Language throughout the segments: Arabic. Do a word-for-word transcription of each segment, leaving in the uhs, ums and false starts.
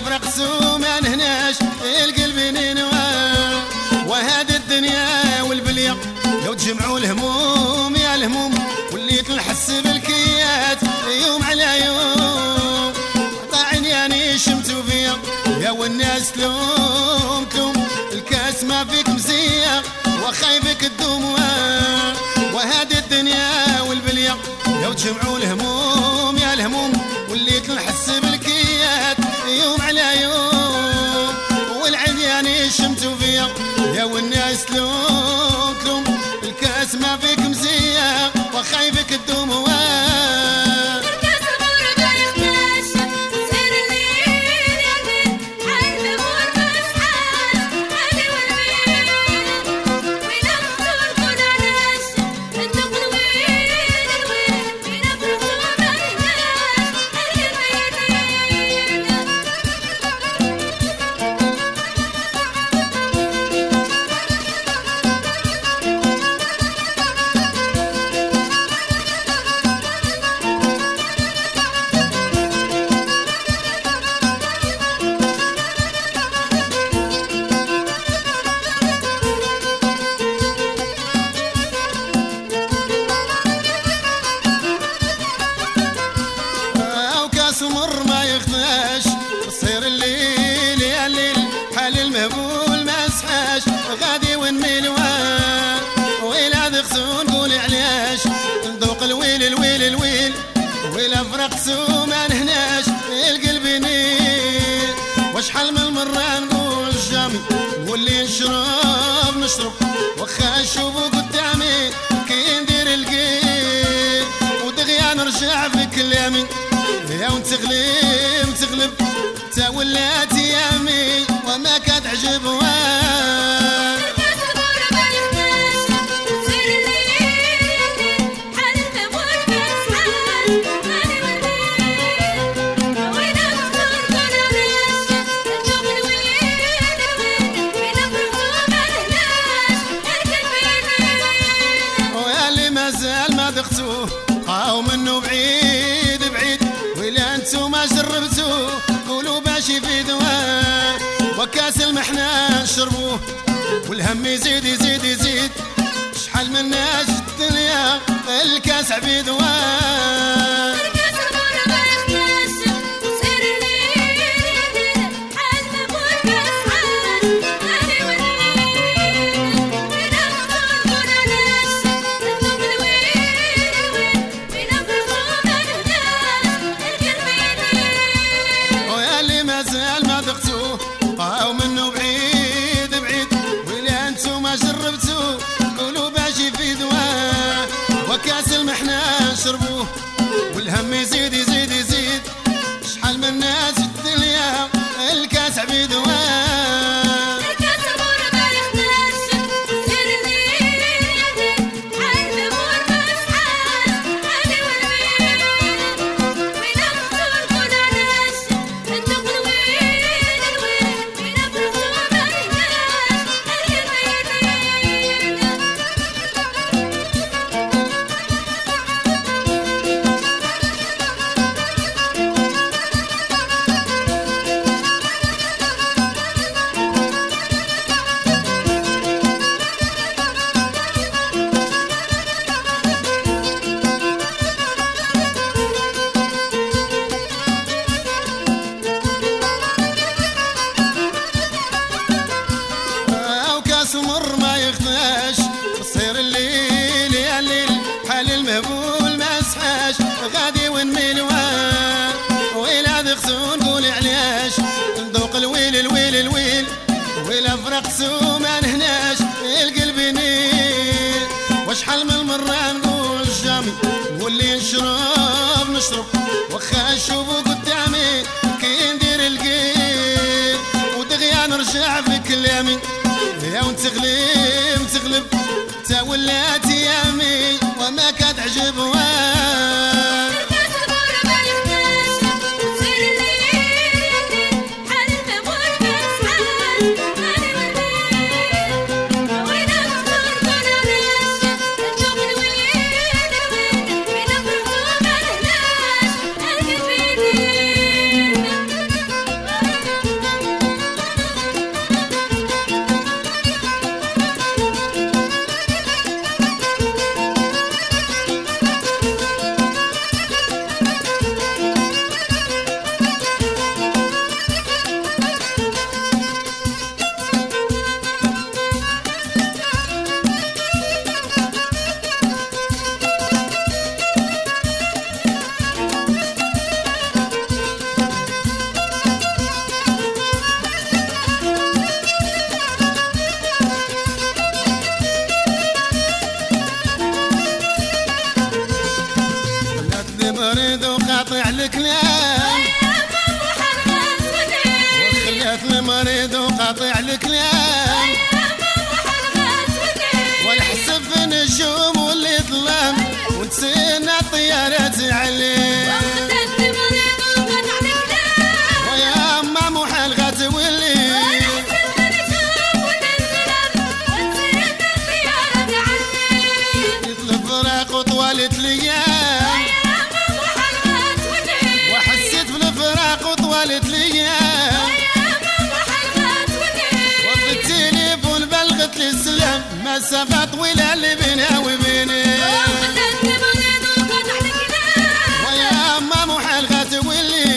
فرقسو ما نهناش القلب ننوى. وهذه الدنيا والبلية لو تجمعوا الهموم يا الهموم وليت نحس بالكيات يوم على يوم. طاعني يعني شمتوا فيا يا والناس تلوم تلوم الكاس ما فيك مزية وخايفك تدوم. وهذه الدنيا والبلية لو تجمعوا الهموم يا الهموم وليت نحس بالكيات يوم على يوم. والعديان شمتوا فيا يا والناس تلوم تلوم الكاس ما فيك مزية وخايفك تدوم. مر ما يخفاش تصير الليل يا الليل حال المهبول ما سحاش غادي ونميل ويلا ذخسو نقول علاش نذوق الويل الويل الويل ويلا فرقسو ما نهناش القلب نيل. وشحال من المرة نقول جامي نولي نشرب نشرب وخا نشوفو قدامي كي ندير القيل ودغيا نرجع في كلامي يا ونتغلب تغلب تا ولات يامي وما كتعجب وان. ويا اللي مازال ما دقتوه قاو منه بعيد بعيد ويلا انتو ما جربتوه قولوا باش يفيد. وكاس المحنة نشربوه والهم يزيد يزيد يزيد شحال من ناس الدنيا الكاس عبيد. قاو منه بعيد بعيد ويلا انتو ما جربتوه قولوا باش يفيد. وكاس المحنة نشربوه والهم يزيد يزيد يزيد شحال من ناس الدنيا الكاس عبيد. مر ما يخفاش تصير الليل يا الليل حال المهبول ما سحاش غادي ونميل ويلا ذخسو نقول علاش نذوق الويل الويل الويل ويلا فرقسو ما نهناش القلب نيل. وشحال من المرة نقول جامي نولي نشرب نشرب وخا نشوفو قدامي كي ندير القيل ودغيا نرجع في كلامي يا ونتغلب تغلب تا ولات يامي وما كتعجب وان. Thank you. قاطع الكلام والحسب في نجوم واللي ظلام ونسينا الطيارة تعلم ويا أما محال غتولي يطلب فراق وطوالة الأيام وحسيت بالفراق وطوالة الأيام وفي التليفون بلغت لي السلام مسافة طويلة اللي بينها وبيني ويا أما محال غتولي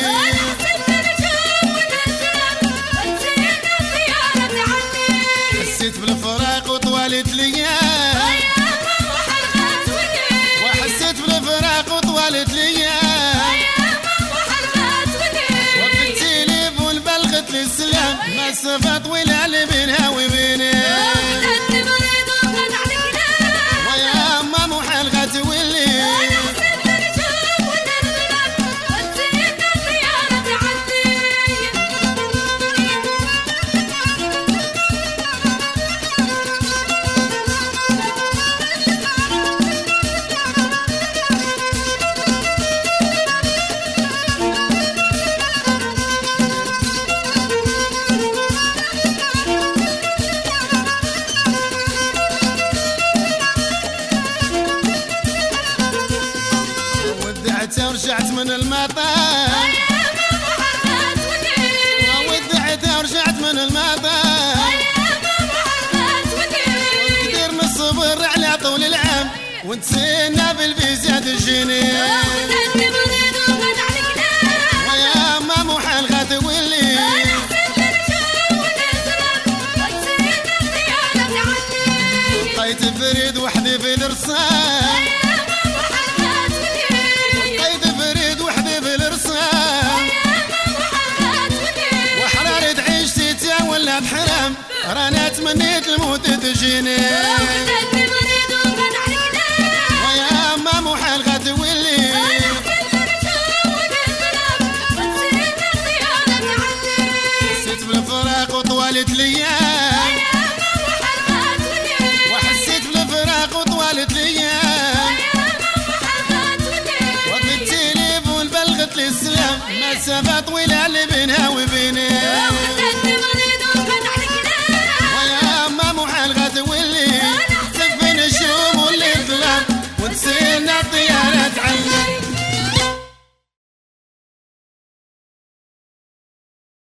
حسيت بالفراق وطوالة الأيام وحسيت بالفراق وطوالة الأيام وفي التليفون بلغت لي السلام مسافة طويلة اللي بينها وبيني ويا أما محال غتولي ورجعت من المطار ودعت ورجعت من المطار كثير من الصبر على طول العام ونتسنى بالفيزا تجيني ويا ما محال غتولي لقيت فريد وحدي في الرصاص بحرام رانا تمنيت الموت تجيني